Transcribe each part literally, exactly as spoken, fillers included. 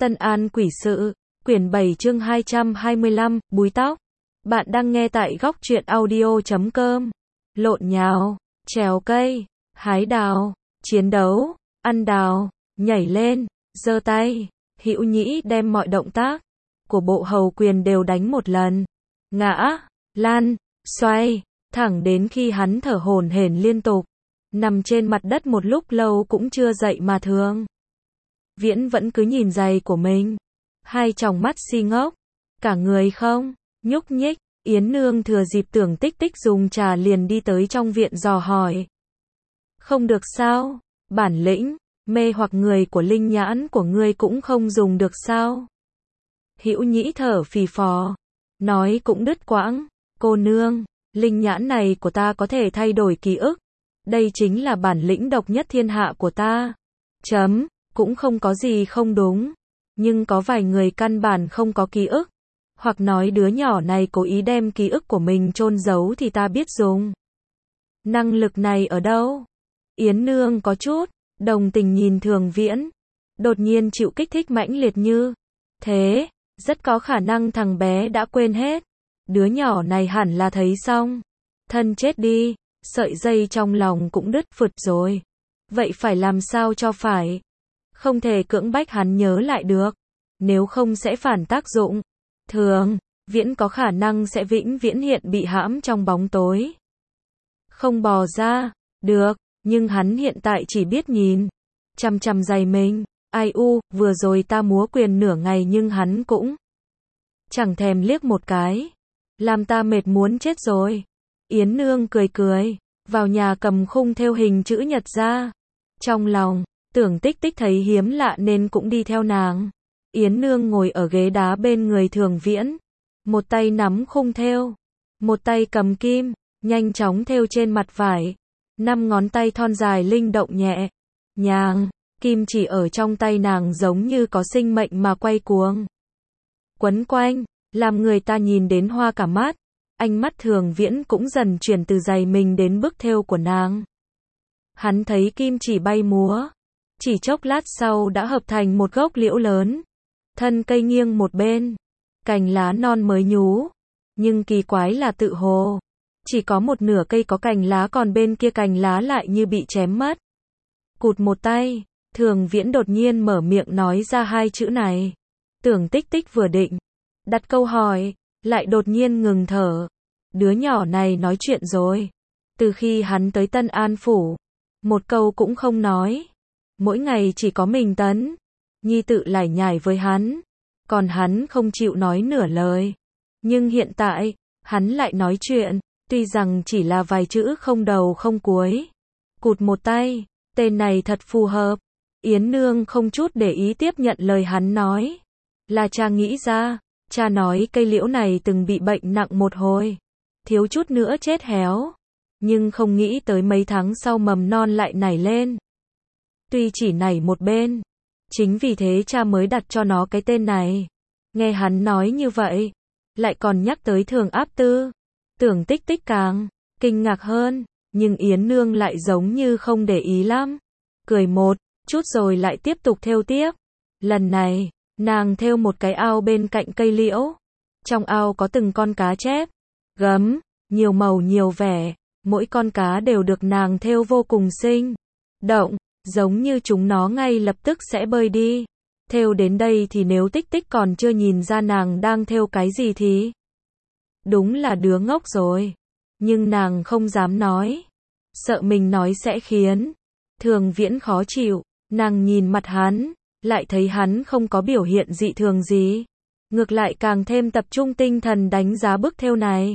Tân An Quỷ Sự, quyển bảy chương hai trăm hai mươi lăm, búi tóc. Bạn đang nghe tại góc truyện audio chấm com. Lộn nhào, trèo cây, hái đào, chiến đấu, ăn đào, nhảy lên, giơ tay. Hữu Nhĩ đem mọi động tác của bộ hầu quyền đều đánh một lần. Ngã, lăn, xoay, thẳng đến khi hắn thở hổn hển liên tục, nằm trên mặt đất một lúc lâu cũng chưa dậy mà thường. Viễn vẫn cứ nhìn giày của mình, hai tròng mắt si ngốc, cả người không nhúc nhích. Yến Nương thừa dịp Tưởng Tích Tích dùng trà liền đi tới trong viện dò hỏi. Không được sao? Bản lĩnh, mê hoặc người của linh nhãn của ngươi cũng không dùng được sao? Hữu Nhĩ thở phì phò, nói cũng đứt quãng. Cô nương, linh nhãn này của ta có thể thay đổi ký ức. Đây chính là bản lĩnh độc nhất thiên hạ của ta. Chấm, cũng không có gì không đúng. Nhưng có vài người căn bản không có ký ức. Hoặc nói đứa nhỏ này cố ý đem ký ức của mình chôn giấu thì ta biết dùng. Năng lực này ở đâu? Yến Nương có chút đồng tình nhìn Thường Viễn. Đột nhiên chịu kích thích mãnh liệt như thế, rất có khả năng thằng bé đã quên hết. Đứa nhỏ này hẳn là thấy xong thân chết đi, sợi dây trong lòng cũng đứt phụt rồi. Vậy phải làm sao cho phải? Không thể cưỡng bách hắn nhớ lại được, nếu không sẽ phản tác dụng. Thường Viễn có khả năng sẽ vĩnh viễn hiện bị hãm trong bóng tối, không bò ra được, nhưng hắn hiện tại chỉ biết nhìn chằm chằm giày mình. Ai u, vừa rồi ta múa quyền nửa ngày nhưng hắn cũng chẳng thèm liếc một cái, làm ta mệt muốn chết rồi. Yến Nương cười cười, vào nhà cầm khung thêu hình chữ nhật ra. Trong lòng Tưởng Tích Tích thấy hiếm lạ nên cũng đi theo nàng. Yến Nương ngồi ở ghế đá bên người Thường Viễn, một tay nắm khung thêu, một tay cầm kim, nhanh chóng thêu trên mặt vải. Năm ngón tay thon dài linh động nhẹ nhàng, kim chỉ ở trong tay nàng giống như có sinh mệnh mà quay cuồng, quấn quanh, làm người ta nhìn đến hoa cả mắt. Ánh mắt Thường Viễn cũng dần chuyển từ giày mình đến bức thêu của nàng. Hắn thấy kim chỉ bay múa, chỉ chốc lát sau đã hợp thành một gốc liễu lớn. Thân cây nghiêng một bên, cành lá non mới nhú, nhưng kỳ quái là tự hồ chỉ có một nửa cây có cành lá, còn bên kia cành lá lại như bị chém mất. Cụt một tay, Thường Viễn đột nhiên mở miệng nói ra hai chữ này. Tưởng Tích Tích vừa định đặt câu hỏi, lại đột nhiên ngừng thở. Đứa nhỏ này nói chuyện rồi. Từ khi hắn tới Tân An Phủ, một câu cũng không nói. Mỗi ngày chỉ có mình Tấn Nhi tự lải nhải với hắn, còn hắn không chịu nói nửa lời. Nhưng hiện tại, hắn lại nói chuyện, tuy rằng chỉ là vài chữ không đầu không cuối. Cụt một tay, tên này thật phù hợp. Yến Nương không chút để ý tiếp nhận lời hắn nói. Là cha nghĩ ra, cha nói cây liễu này từng bị bệnh nặng một hồi, thiếu chút nữa chết héo. Nhưng không nghĩ tới mấy tháng sau mầm non lại nảy lên. Tuy chỉ nảy một bên, chính vì thế cha mới đặt cho nó cái tên này. Nghe hắn nói như vậy, lại còn nhắc tới Thường Áp Tư. Tưởng Tích Tích càng kinh ngạc hơn, nhưng Yến Nương lại giống như không để ý lắm. Cười một chút rồi lại tiếp tục thêu tiếp. Lần này, nàng thêu một cái ao bên cạnh cây liễu. Trong ao có từng con cá chép, gấm, nhiều màu nhiều vẻ. Mỗi con cá đều được nàng thêu vô cùng sinh động, giống như chúng nó ngay lập tức sẽ bơi đi. Thêu đến đây thì nếu Tích Tích còn chưa nhìn ra nàng đang thêu cái gì thì đúng là đứa ngốc rồi. Nhưng nàng không dám nói, sợ mình nói sẽ khiến Thường Viễn khó chịu. Nàng nhìn mặt hắn, lại thấy hắn không có biểu hiện dị thường gì, ngược lại càng thêm tập trung tinh thần đánh giá bức thêu này.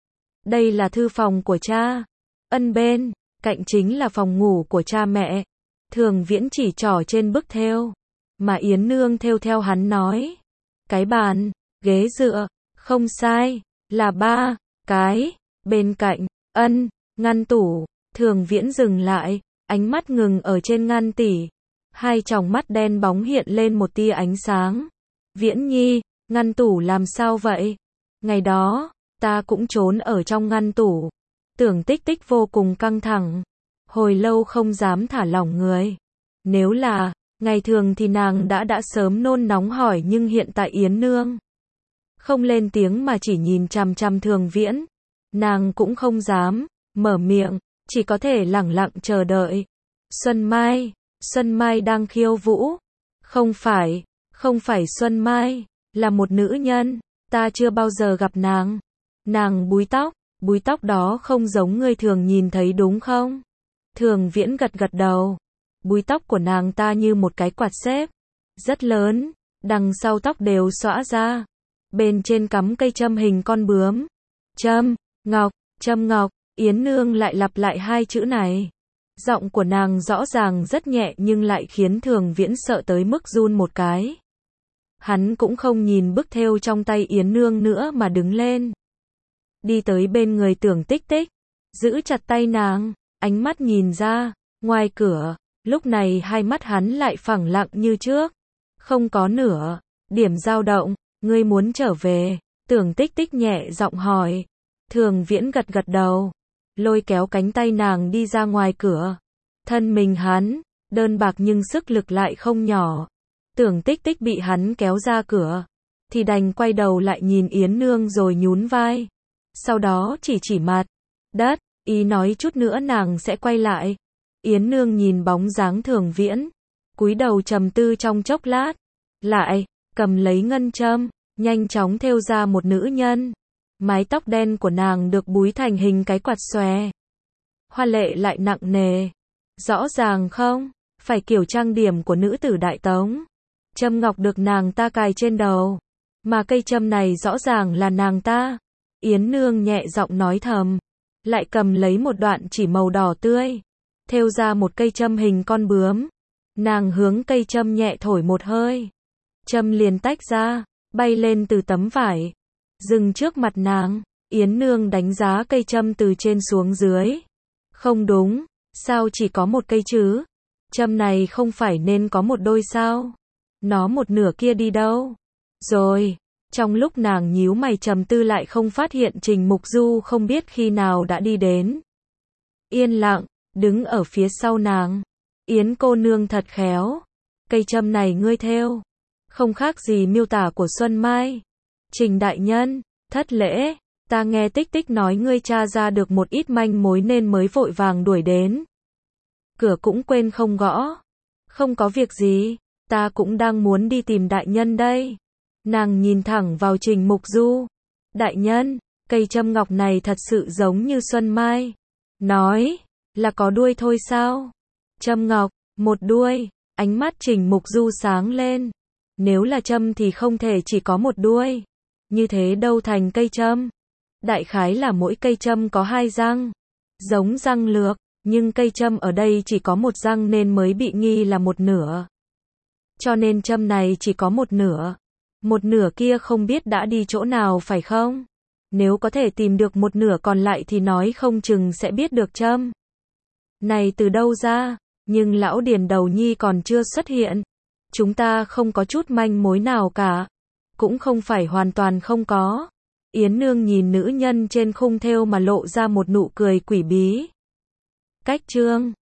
Đây là thư phòng của cha, ân bên cạnh chính là phòng ngủ của cha mẹ. Thường Viễn chỉ trỏ trên bức thêu, mà Yến Nương thêu theo hắn nói. Cái bàn, ghế dựa, không sai, là ba cái. Bên cạnh, ân, ngăn tủ. Thường Viễn dừng lại, ánh mắt ngừng ở trên ngăn tỉ. Hai tròng mắt đen bóng hiện lên một tia ánh sáng. Viễn Nhi, ngăn tủ làm sao vậy? Ngày đó, ta cũng trốn ở trong ngăn tủ. Tưởng Tích Tích vô cùng căng thẳng, hồi lâu không dám thả lỏng người. Nếu là Ngày thường thì nàng đã đã sớm nôn nóng hỏi nhưng hiện tại Yến Nương không lên tiếng mà chỉ nhìn chằm chằm Thường Viễn. Nàng cũng không dám mở miệng, chỉ có thể lẳng lặng chờ đợi. Xuân Mai, Xuân Mai đang khiêu vũ. Không phải, không phải Xuân Mai, là một nữ nhân, ta chưa bao giờ gặp nàng. Nàng búi tóc, búi tóc đó không giống người thường nhìn thấy đúng không? Thường Viễn gật gật đầu. Búi tóc của nàng ta như một cái quạt xếp, rất lớn, đằng sau tóc đều xõa ra. Bên trên cắm cây châm hình con bướm. Châm, ngọc, châm ngọc, Yến Nương lại lặp lại hai chữ này. Giọng của nàng rõ ràng rất nhẹ nhưng lại khiến Thường Viễn sợ tới mức run một cái. Hắn cũng không nhìn bức thêu trong tay Yến Nương nữa mà đứng lên. Đi tới bên người Tưởng Tích Tích, giữ chặt tay nàng, ánh mắt nhìn ra, ngoài cửa, lúc này hai mắt hắn lại phẳng lặng như trước. Không có nửa điểm dao động, ngươi muốn trở về, Tưởng Tích Tích nhẹ giọng hỏi. Thường Viễn gật gật đầu, lôi kéo cánh tay nàng đi ra ngoài cửa. Thân mình hắn, đơn bạc nhưng sức lực lại không nhỏ. Tưởng Tích Tích bị hắn kéo ra cửa, thì đành quay đầu lại nhìn Yến Nương rồi nhún vai. Sau đó chỉ chỉ mặt đất, ý nói chút nữa nàng sẽ quay lại. Yến Nương nhìn bóng dáng Thường Viễn, cúi đầu trầm tư trong chốc lát, lại cầm lấy ngân châm, nhanh chóng thêu ra một nữ nhân. Mái tóc đen của nàng được búi thành hình cái quạt xòe, hoa lệ lại nặng nề. Rõ ràng không phải kiểu trang điểm của nữ tử Đại Tống. Châm ngọc được nàng ta cài trên đầu, mà cây châm này rõ ràng là nàng ta. Yến Nương nhẹ giọng nói thầm, lại cầm lấy một đoạn chỉ màu đỏ tươi, thêu ra một cây châm hình con bướm. Nàng hướng cây châm nhẹ thổi một hơi, châm liền tách ra, bay lên từ tấm vải, dừng trước mặt nàng. Yến Nương đánh giá cây châm từ trên xuống dưới. Không đúng, sao chỉ có một cây chứ? Châm này không phải nên có một đôi sao? Nó một nửa kia đi đâu? Rồi, trong lúc nàng nhíu mày trầm tư lại không phát hiện Trình Mục Du không biết khi nào đã đi đến. Yên lặng, đứng ở phía sau nàng. Yến cô nương thật khéo. Cây châm này ngươi thêu, không khác gì miêu tả của Xuân Mai. Trình đại nhân, thất lễ, ta nghe Tích Tích nói ngươi tra ra được một ít manh mối nên mới vội vàng đuổi đến. Cửa cũng quên không gõ. Không có việc gì, ta cũng đang muốn đi tìm đại nhân đây. Nàng nhìn thẳng vào Trình Mục Du. Đại nhân, cây châm ngọc này thật sự giống như Xuân Mai nói, là có đuôi thôi sao? Châm ngọc, một đuôi, ánh mắt Trình Mục Du sáng lên. Nếu là châm thì không thể chỉ có một đuôi. Như thế đâu thành cây châm. Đại khái là mỗi cây châm có hai răng, giống răng lược, nhưng cây châm ở đây chỉ có một răng nên mới bị nghi là một nửa. Cho nên châm này chỉ có một nửa. Một nửa kia không biết đã đi chỗ nào phải không? Nếu có thể tìm được một nửa còn lại thì nói không chừng sẽ biết được châm này từ đâu ra. Nhưng lão Điền Đầu Nhi còn chưa xuất hiện. Chúng ta không có chút manh mối nào cả. Cũng không phải hoàn toàn không có. Yến Nương nhìn nữ nhân trên khung thêu mà lộ ra một nụ cười quỷ bí. Cách chương